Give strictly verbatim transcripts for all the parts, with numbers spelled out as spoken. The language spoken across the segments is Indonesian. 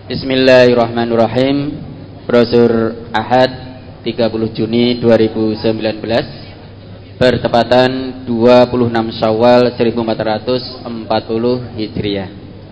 Bismillahirrahmanirrahim. Brosur Ahad tiga puluh Juni dua ribu sembilan belas bertepatan dua puluh enam Syawal seribu empat ratus empat puluh Hijriah.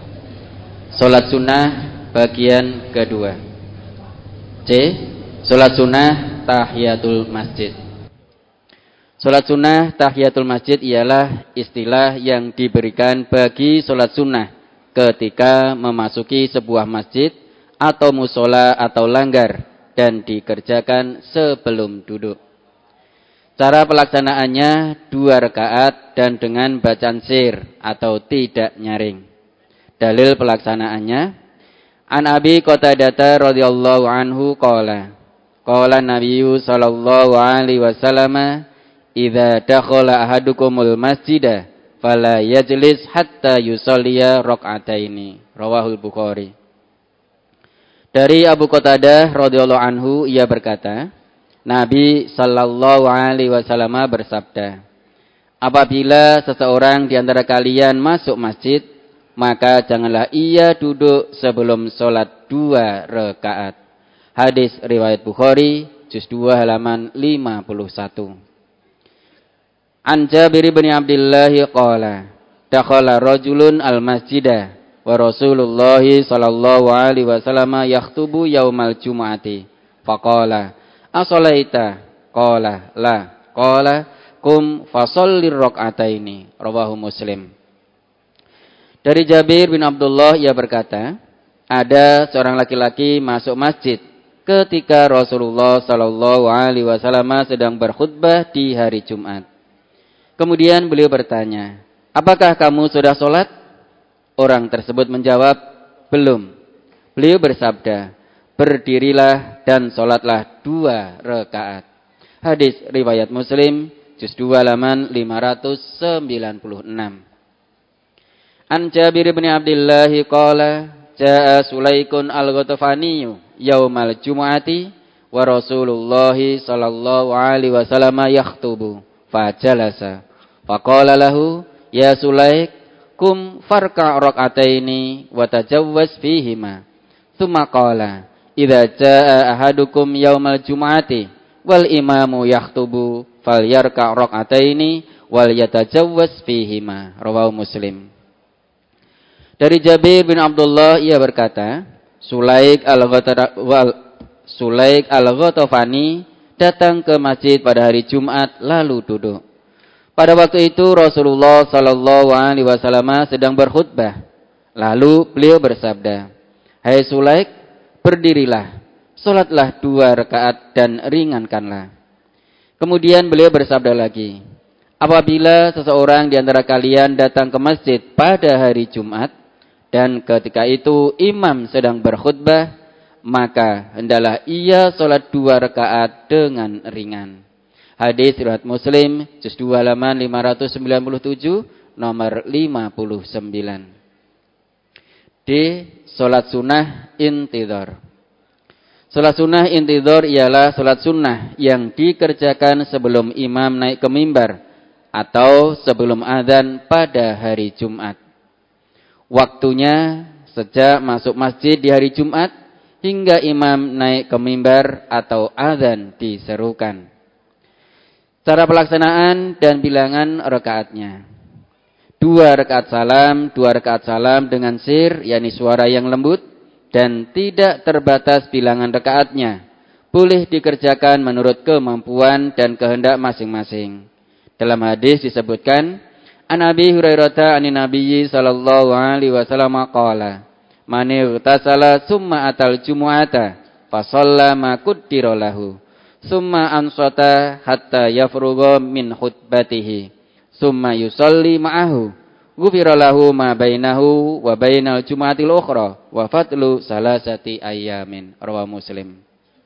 Salat sunnah bagian kedua. C. Salat sunnah tahiyatul masjid. Salat sunnah tahiyatul masjid ialah istilah yang diberikan bagi salat sunnah ketika memasuki sebuah masjid atau musola atau langgar dan dikerjakan sebelum duduk. Cara pelaksanaannya dua rakaat dan dengan bacaan sir atau tidak nyaring. Dalil pelaksanaannya An Abi Qatadah radhiyallahu anhu qala qala Nabiyyu sallallahu alaihi wasallam idza dakhala ahadukumul masjidah fala yajlis hatta yusalliya rak'ataini. Rawahul Bukhari. Dari Abu Qatadah radhiyallahu anhu ia berkata, Nabi sallallahu alaihi wasallam bersabda, apabila seseorang di antara kalian masuk masjid, maka janganlah ia duduk sebelum salat dua rakaat. Hadis riwayat Bukhari, juz dua halaman lima puluh satu. An Jabir bin Abdullah qala dakhala rajulun al-masjidah wa Rasulullah sallallahu alaihi wasallam yakhutubu yaumal jumu'ati faqala asalaita qala la qala kum fasallir rak'ataini. Rawahu Muslim. Dari Jabir bin Abdullah ia berkata, ada seorang laki-laki masuk masjid ketika Rasulullah sallallahu alaihi wasallam sedang berkhutbah di hari Jumat. Kemudian beliau bertanya, apakah kamu sudah sholat? Orang tersebut menjawab, belum. Beliau bersabda, berdirilah dan sholatlah dua rakaat. Hadis riwayat Muslim, juz dua halaman lima ratus sembilan puluh enam. An Jabir bin Abdullah qala jaa Sulaikun al-Ghatafaniyu yaumal jumu'ati wa Rasulullah sallallahu alaihi wasallam yakhtubu fajalasa. Faqala lahu ya Sulaik kum farka' rak'ataini wa tajawwaz fihima. Tsumma qala idza jaa ahadukum yaumal jumu'ati wal imamu yakhutubu falyarka' rak'ataini wal yatajawwaz fihima. Rawahu Muslim. Dari Jabir bin Abdullah ia berkata, Sulaik Sulaik al-Ghatafani datang ke masjid pada hari Jumat lalu duduk. Pada waktu itu Rasulullah sallallahu alaihi wasallam sedang berkhutbah. Lalu beliau bersabda, hai Sulaik, berdirilah, salatlah dua rakaat dan ringankanlah. Kemudian beliau bersabda lagi, apabila seseorang di antara kalian datang ke masjid pada hari Jumat dan ketika itu imam sedang berkhutbah, maka hendaklah ia salat dua rakaat dengan ringan. Hadis riwayat Muslim, juz dua halaman lima ratus sembilan puluh tujuh, nomor lima puluh sembilan. D. Salat sunnah intidhar. Salat sunnah intidhar ialah salat sunnah yang dikerjakan sebelum imam naik ke mimbar atau sebelum azan pada hari Jumat. Waktunya sejak masuk masjid di hari Jumat hingga imam naik ke mimbar atau azan diserukan. Cara pelaksanaan dan bilangan rakaatnya. Dua rakaat salam, dua rakaat salam dengan sir, yakni suara yang lembut dan tidak terbatas bilangan rakaatnya. Boleh dikerjakan menurut kemampuan dan kehendak masing-masing. Dalam hadis disebutkan, An Abi Hurairah anin Nabiyyi sallallahu alaihi wasallam qala, man igtasala summa atal jumu'ata fa shalla ma qaddara lahu. Summa ansata hatta yafrugha min khutbatihi summa yusalli ma'ahu ghufira lahu ma bainahu wa bainal jumu'atil ukhra wa fatlu salasati ayyamin. Rawahu Muslim.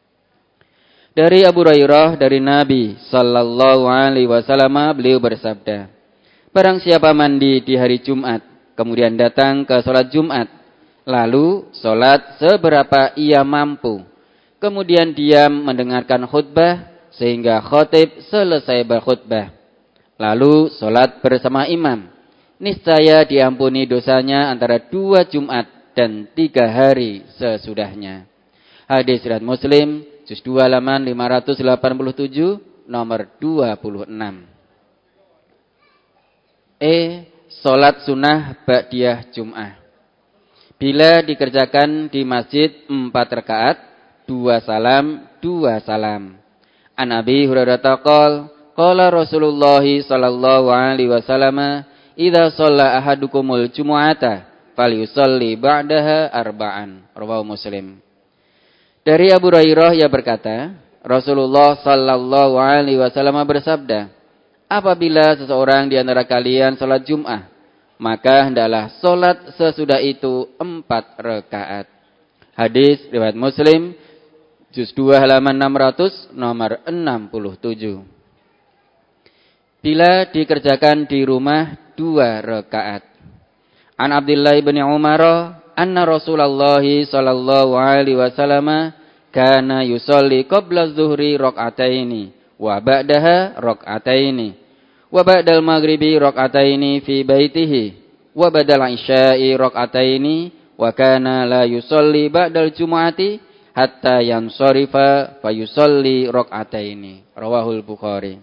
Dari Abu Hurairah dari Nabi sallallahu alaihi wasallam beliau bersabda, barang siapa mandi di hari Jumat kemudian datang ke salat Jumat lalu salat seberapa ia mampu, kemudian diam mendengarkan khutbah sehingga khatib selesai berkhutbah. Lalu salat bersama imam. Niscaya diampuni dosanya antara dua Jumat dan tiga hari sesudahnya. Hadis riwayat Muslim, juz dua halaman lima ratus delapan puluh tujuh, nomor dua puluh enam. E. Salat sunnah ba'diyah Jum'ah. Bila dikerjakan di masjid empat rakaat, dua salam, dua salam. An Abi Hurairah taqol, qala Rasulullah sallallahu alaihi wasallam, idza shalla ahadukumul jumu'ata falyusalli ba'daha arba'an. Rawahu Muslim. Dari Abu Hurairah ia berkata, Rasulullah sallallahu alaihi wasallam bersabda, apabila seseorang di antara kalian salat Jum'ah, maka hendaklah salat sesudah itu empat rakaat. Hadis riwayat Muslim, juz dua halaman enam ratus, nomor enam puluh tujuh. Bila dikerjakan di rumah dua rakaat. An Abdullah bin Umar, anna Rasulullah sallallahu alaihi wasallam kana yusalli qabla zuhri rak'ataini wa ba'daha rak'ataini wa ba'dal maghribi rak'ataini fi baitihi wa ba'dal isya'i rak'ataini wa kana la yusalli ba'dal jumu'ati hatta yansarifa fa yusalli rak'ataini. Rawahul Bukhari.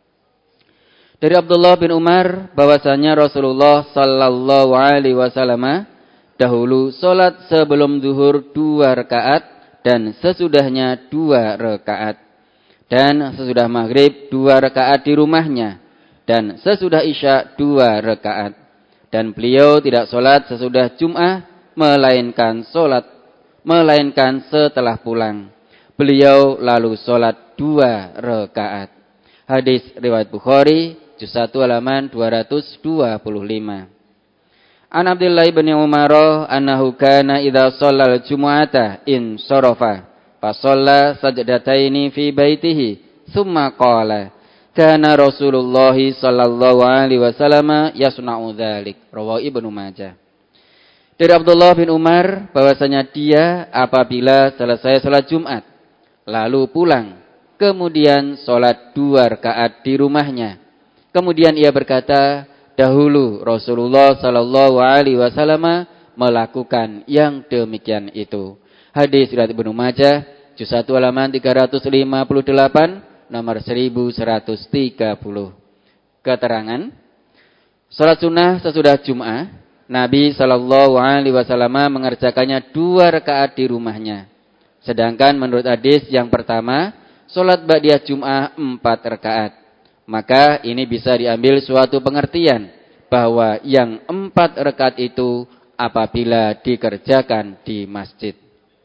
Dari Abdullah bin Umar bahwasanya Rasulullah sallallahu alaihi wasallam dahulu salat sebelum zuhur dua rakaat dan sesudahnya dua rakaat, dan sesudah maghrib dua rakaat di rumahnya, dan sesudah isya dua rakaat. Dan beliau tidak salat sesudah Jum'ah melainkan salat melainkan setelah pulang. Beliau lalu salat dua rakaat. Hadis riwayat Bukhari, juz satu halaman dua ratus dua puluh lima. An Abdullah bin Umar annahu kana idza shallal jumu'ata in sarafa fa shalla sajdataini fi baitihi thumma qala kana Rasulullah sallallahu alaihi wasallam yasna'u dzalik. Rawahu Ibnu Majah. Dari Abdullah bin Umar bahwasanya dia apabila selesai salat Jumat lalu pulang, kemudian salat dua rakaat di rumahnya. Kemudian ia berkata, dahulu Rasulullah sallallahu alaihi wasallam melakukan yang demikian itu. Hadis riwayat Ibnu Majah, juz satu halaman tiga ratus lima puluh delapan, nomor seribu seratus tiga puluh. Keterangan, salat sunnah sesudah Jum'ah, Nabi sallallahu alaihi wasallam mengerjakannya dua rakaat di rumahnya. Sedangkan menurut hadis yang pertama, salat ba'diyah Jum'ah empat rakaat. Maka ini bisa diambil suatu pengertian bahwa yang empat rakaat itu apabila dikerjakan di masjid.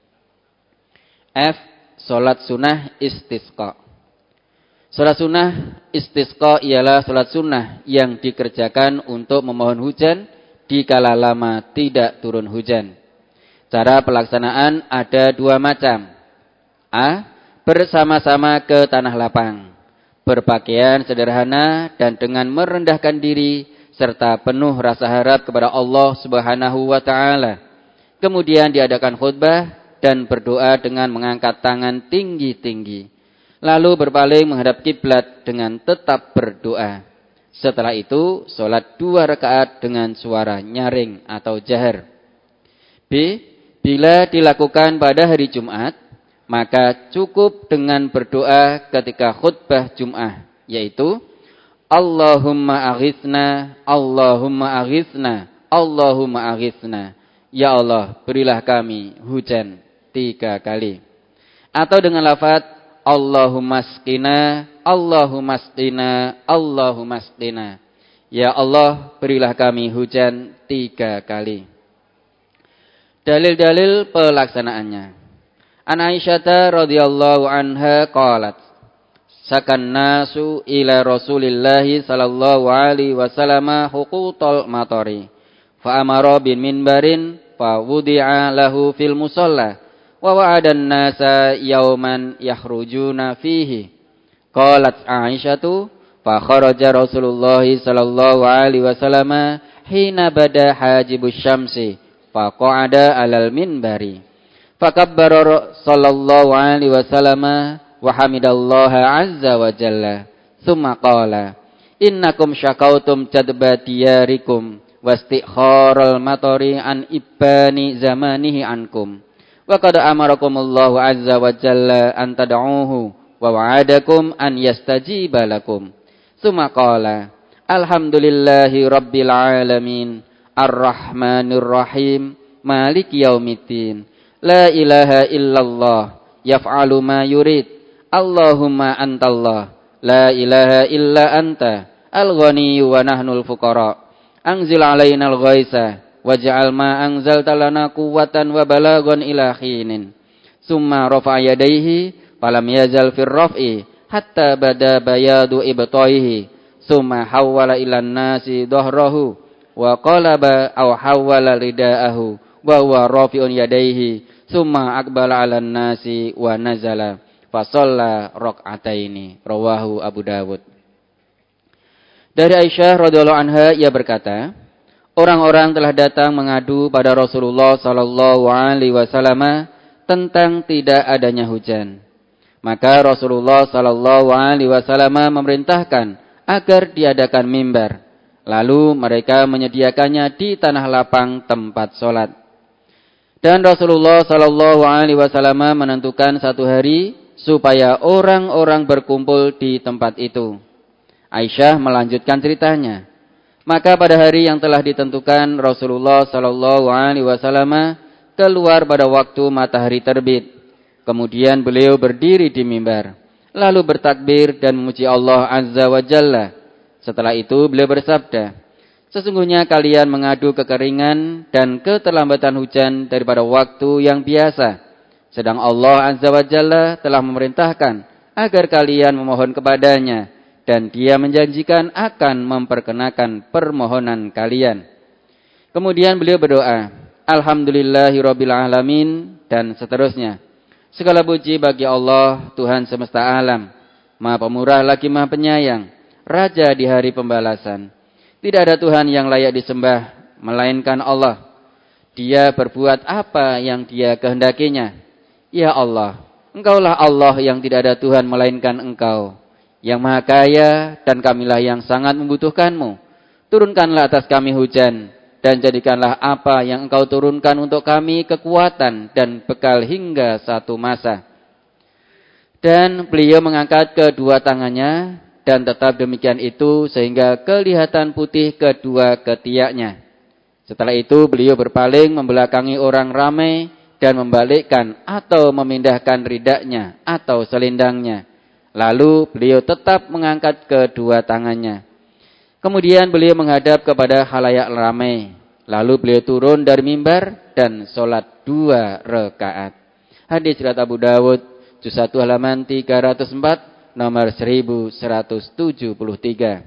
F. Salat sunnah istisqa. Salat sunnah istisqa ialah salat sunnah yang dikerjakan untuk memohon hujan dikala lama tidak turun hujan. Cara pelaksanaan ada dua macam. A. Bersama-sama ke tanah lapang, berpakaian sederhana dan dengan merendahkan diri serta penuh rasa harap kepada Allah Subhanahu wa taala. Kemudian diadakan khutbah dan berdoa dengan mengangkat tangan tinggi-tinggi. Lalu berpaling menghadap kiblat dengan tetap berdoa. Setelah itu salat dua rakaat dengan suara nyaring atau jahar. B. Bila dilakukan pada hari Jumat, maka cukup dengan berdoa ketika khutbah Jum'ah, yaitu Allahumma aghithna, Allahumma aghithna, Allahumma aghithna. Ya Allah, berilah kami hujan tiga kali. Atau dengan lafaz Allahumma asqina, Allahumma asqina, Allahumma asqina. Ya Allah, berilah kami hujan tiga kali. Dalil-dalil pelaksanaannya. An Aisyah radhiyallahu anha qalat, sakan nasu ila Rasulillah sallallahu alaihi wasallam huqutal matari fa amara bin minbarin fa wudi'a lahu fil musalla wa wa'adan nasa yauman yakhrujuna fihi. Qalat Aisyah, fa kharaja Rasulullah sallallahu alaihi wasallam hina bada hajibus syamsi fa qa'ada alal minbari. Fakabbara sallallahu alaihi wasallam wa hamidallaha azza wa jalla. Tsumma qala, innakum syakautum jadba diyarikum wastikharul matori an ibani zamanihi ankum. Wa qad amarakumullahu azza wa jalla an tad'uuhu wa wa'adakum an yastajiba lakum. Tsumma qala alhamdulillahi rabbil alamin arrahmanir rahim maliki yaumiddin la ilaha illallah yaf'alu ma yurid Allahumma antallah la ilaha illa anta al-ghaniyyu wa nahnul fuqara anzil alaina al-ghaitsa waj'al ma anzalta lana quwwatan wa balagon ila khinin. Summa rafa'a yadayhi falam yazal fir raf'i hatta bada bayadu ibtaihi. Summa hawwala ilan nasi dhahrahu wa qalaba aw hawwala ridaahu wa huwa rafi'un yadayhi. Summa aqbala 'alan nasi wa nazala fa shalla rak'ataini. Rawahu Abu Dawud. Dari Aisyah radhiyallahu anha ia berkata, orang-orang telah datang mengadu pada Rasulullah sallallahu alaihi wasallam tentang tidak adanya hujan. Maka Rasulullah sallallahu alaihi wasallam memerintahkan agar diadakan mimbar. Lalu mereka menyediakannya di tanah lapang tempat sholat. Dan Rasulullah sallallahu alaihi wasallam menentukan satu hari supaya orang-orang berkumpul di tempat itu. Aisyah melanjutkan ceritanya. Maka pada hari yang telah ditentukan Rasulullah sallallahu alaihi wasallam keluar pada waktu matahari terbit. Kemudian beliau berdiri di mimbar, lalu bertakbir dan memuji Allah Azza wa Jalla. Setelah itu beliau bersabda, sesungguhnya kalian mengadu kekeringan dan keterlambatan hujan daripada waktu yang biasa. Sedang Allah Azza wa Jalla telah memerintahkan agar kalian memohon kepadanya. Dan dia menjanjikan akan memperkenakan permohonan kalian. Kemudian beliau berdoa, alhamdulillahirabbil alamin, dan seterusnya. Segala puji bagi Allah, Tuhan semesta alam, Maha Pemurah lagi Maha Penyayang, Raja di hari pembalasan. Tidak ada Tuhan yang layak disembah melainkan Allah. Dia berbuat apa yang Dia kehendakinya. Ya Allah, Engkaulah Allah yang tidak ada Tuhan melainkan Engkau, yang maha kaya, dan kamilah yang sangat membutuhkanmu. Turunkanlah atas kami hujan, dan jadikanlah apa yang Engkau turunkan untuk kami kekuatan dan bekal hingga satu masa. Dan beliau mengangkat kedua tangannya, dan tetap demikian itu sehingga kelihatan putih kedua ketiaknya. Setelah itu beliau berpaling membelakangi orang ramai dan membalikkan atau memindahkan ridaknya atau selendangnya. Lalu beliau tetap mengangkat kedua tangannya. Kemudian beliau menghadap kepada khalayak ramai. Lalu beliau turun dari mimbar dan sholat dua rakaat. Hadis riwayat Abu Dawud, juz satu halaman tiga ratus empat, nomor seribu seratus tujuh puluh tiga.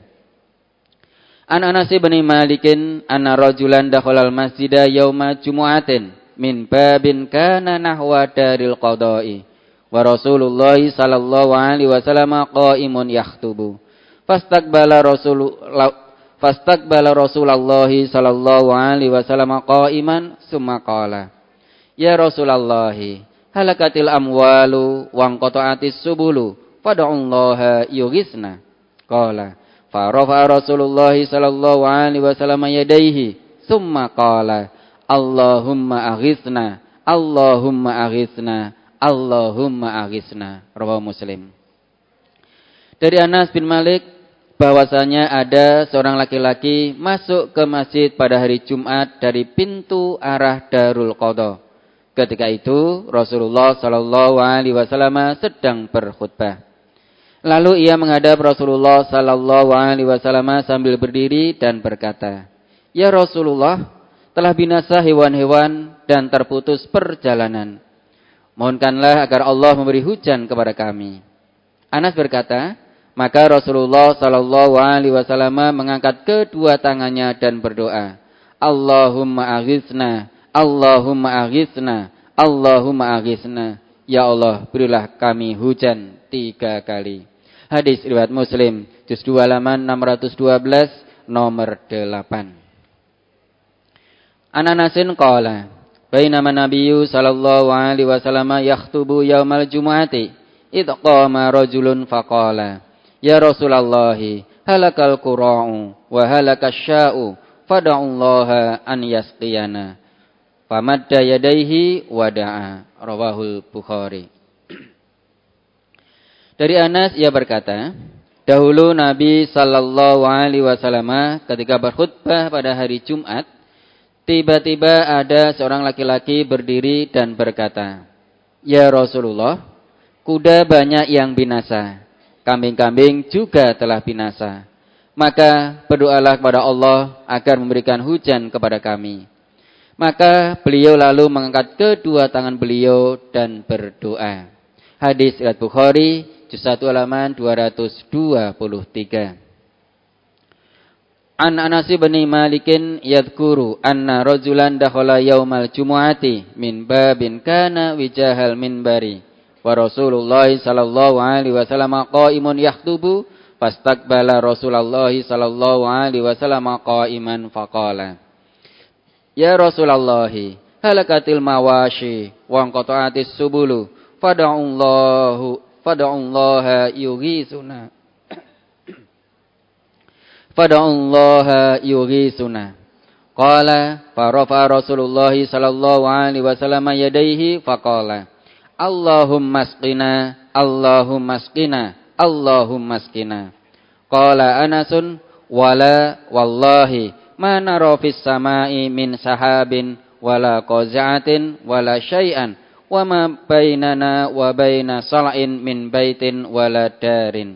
An Anas bin Malikin anna rajulan dakhalal masjida yauma jumu'atin min babin kana nahwa daril qada'i. Wa Rasulullah sallallahu alaihi wasallam qaimun yakhutubu. Fastaqbala Rasulullah fastaqbala Rasulullah sallallahu alaihi wasallam qaiman summa qala, ya Rasulullah, halakatil amwalu wa qata'atis subulu fad'ullaha yughisna. Qala fa rafa Rasulullah sallallahu alaihi wasallam yadayhi summa qala, Allahumma aghithna, Allahumma aghithna, Allahumma aghisna. Rawahu Muslim. Dari Anas bin Malik bahwasanya ada seorang laki-laki masuk ke masjid pada hari Jumat dari pintu arah Darul Qadha. Ketika itu Rasulullah sallallahu alaihi wasallam sedang berkhutbah. Lalu ia menghadap Rasulullah sallallahu alaihi wasallam sambil berdiri dan berkata, ya Rasulullah, telah binasa hewan-hewan dan terputus perjalanan. Mohonkanlah agar Allah memberi hujan kepada kami. Anas berkata, maka Rasulullah sallallahu alaihi wasallam mengangkat kedua tangannya dan berdoa, Allahumma aghithna, Allahumma aghithna, Allahumma aghithna. Ya Allah, berilah kami hujan tiga kali. Hadis riwayat Muslim, juz dua halaman enam ratus dua belas, nomor delapan. An Anasin qala, bainama Nabiyyu sallallahu alaihi wasallam yakhutubu yaumal jumu'ati, idh qama rajulun faqala, ya Rasulullah, halakal qura'u wa halakash sya'u fad'ullaha an yasqiyana. Famadda yadaihi wada'a. Rawahul Bukhari. Dari Anas ia berkata, dahulu Nabi sallallahu alaihi wasallam ketika berkhutbah pada hari Jumat, tiba-tiba ada seorang laki-laki berdiri dan berkata, "Ya Rasulullah, kuda banyak yang binasa, kambing-kambing juga telah binasa. Maka berdoalah kepada Allah agar memberikan hujan kepada kami." Maka beliau lalu mengangkat kedua tangan beliau dan berdoa. Hadis riwayat Bukhari, juz satu halaman dua ratus dua puluh tiga. An Anas bin Malikin yadhkuru anna rajulan dakhala yaumal jumu'ati min babin kana wijahal minbari wa Rasulullah sallallahu alaihi wasallam qa'imun yakhutubu fastaqbala Rasulullah sallallahu alaihi wasallam qa'iman faqala, "Ya Rasulullah, halakatil mawashi wa qata'atis subulu fad'allahu fad'allaha yughisuna fad'allaha yughisuna." Qala farafa Rasulullah sallallahu alaihi wasallam yadayhi faqala, "Allahumma asqina Allahumma asqina Allahumma asqina." Qala Anasun, "Wala wallahi ma nara fis samai min sahabin wala qaza'atin wala syai'an wa ma bainana wa baina sal'in min baitin wala darin."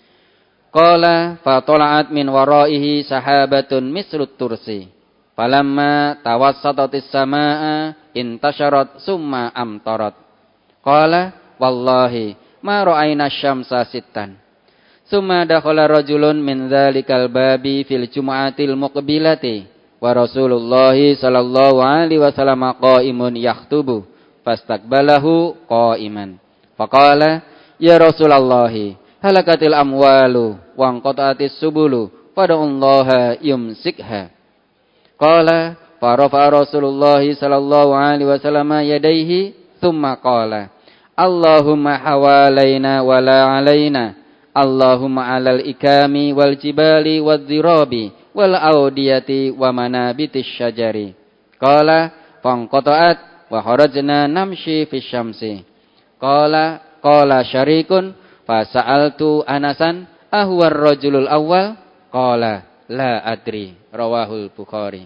Qala fa tala'at min waraihi sahabatun mislut tursi falamma tawassatatis samaa intasharat summa amtarat. Qala wallahi ma ra'ayna syamsa sittan. Summa dakhala rajulun min dzalikal babi fil jumu'atil muqbilati wa Rasulullah sallallahu alaihi wasallam qa'imun yakhutubu fastaqbalahu qa'iman. Faqala, "Ya Rasulullah, halakatil amwalu wa qata'atis subulu fad'ullaha yumsikha." Qala farafa Rasulullah sallallahu alaihi wasallam yadayhi thumma qala, "Allahumma hawalaina wa la alaina, Allahumma alal ikami wal jibali wal dhirabi wal audiyati wa manabitis syajari." Qala fanqata'at wa kharajna namshi fis syamsi. Qala qala syarikun fa sa'altu Anasan ahwar rajulul awwal? Qala la adri. Rawahul Bukhari.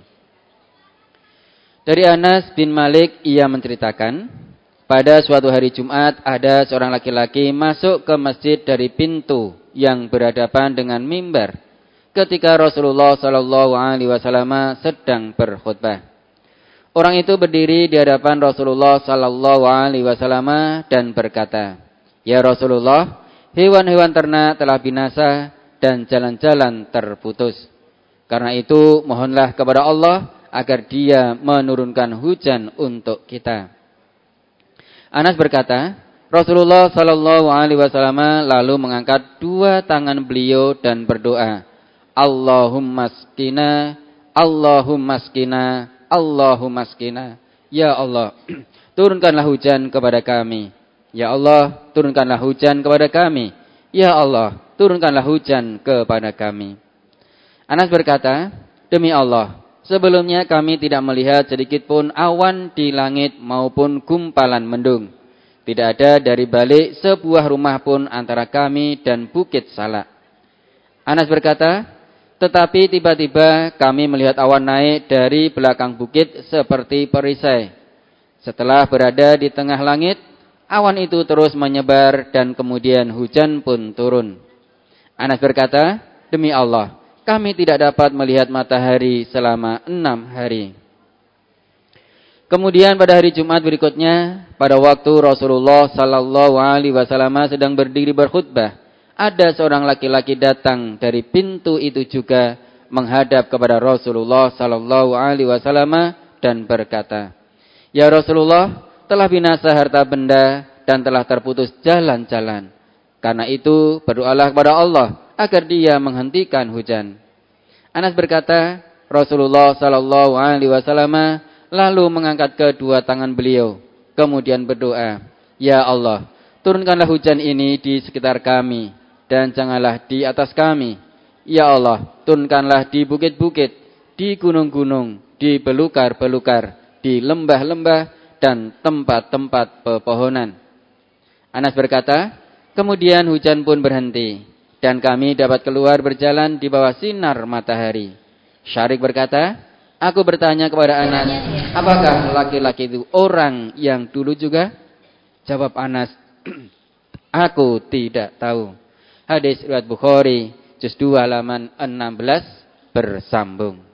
Dari Anas bin Malik ia menceritakan, pada suatu hari Jumat ada seorang laki-laki masuk ke masjid dari pintu yang berhadapan dengan mimbar ketika Rasulullah sallallahu alaihi wasallam sedang berkhutbah. Orang itu berdiri di hadapan Rasulullah sallallahu alaihi wasallam dan berkata, "Ya Rasulullah, hewan-hewan ternak telah binasa dan jalan-jalan terputus. Karena itu mohonlah kepada Allah agar Dia menurunkan hujan untuk kita." Anas berkata, Rasulullah sallallahu alaihi wasallam lalu mengangkat dua tangan beliau dan berdoa, "Allahumma asqina, Allahumma asqina, Allahumma asqina." Ya Allah, turunkanlah hujan kepada kami. Ya Allah, turunkanlah hujan kepada kami. Ya Allah, turunkanlah hujan kepada kami. Anas berkata, "Demi Allah, sebelumnya kami tidak melihat sedikit pun awan di langit maupun gumpalan mendung. Tidak ada dari balik sebuah rumah pun antara kami dan bukit Salak." Anas berkata, tetapi tiba-tiba kami melihat awan naik dari belakang bukit seperti perisai. Setelah berada di tengah langit, awan itu terus menyebar dan kemudian hujan pun turun. Anas berkata, "Demi Allah, kami tidak dapat melihat matahari selama enam hari." Kemudian pada hari Jumat berikutnya, pada waktu Rasulullah sallallahu alaihi wasallam sedang berdiri berkhutbah, ada seorang laki-laki datang dari pintu itu juga menghadap kepada Rasulullah sallallahu alaihi wasallam dan berkata, "Ya Rasulullah, telah binasa harta benda dan telah terputus jalan-jalan. Karena itu berdoalah kepada Allah agar Dia menghentikan hujan." Anas berkata, Rasulullah sallallahu alaihi wasallam lalu mengangkat kedua tangan beliau, kemudian berdoa, "Ya Allah, turunkanlah hujan ini di sekitar kami dan janganlah di atas kami. Ya Allah, turunkanlah di bukit-bukit di gunung-gunung, di belukar-belukar, di lembah-lembah, dan tempat-tempat pepohonan. Anas berkata, kemudian hujan pun berhenti, dan kami dapat keluar berjalan di bawah sinar matahari. Syarik berkata, aku bertanya kepada Anas, apakah laki-laki itu orang yang dulu juga? Jawab Anas, aku tidak tahu. Hadis riwayat Bukhari, juz dua halaman enam belas bersambung.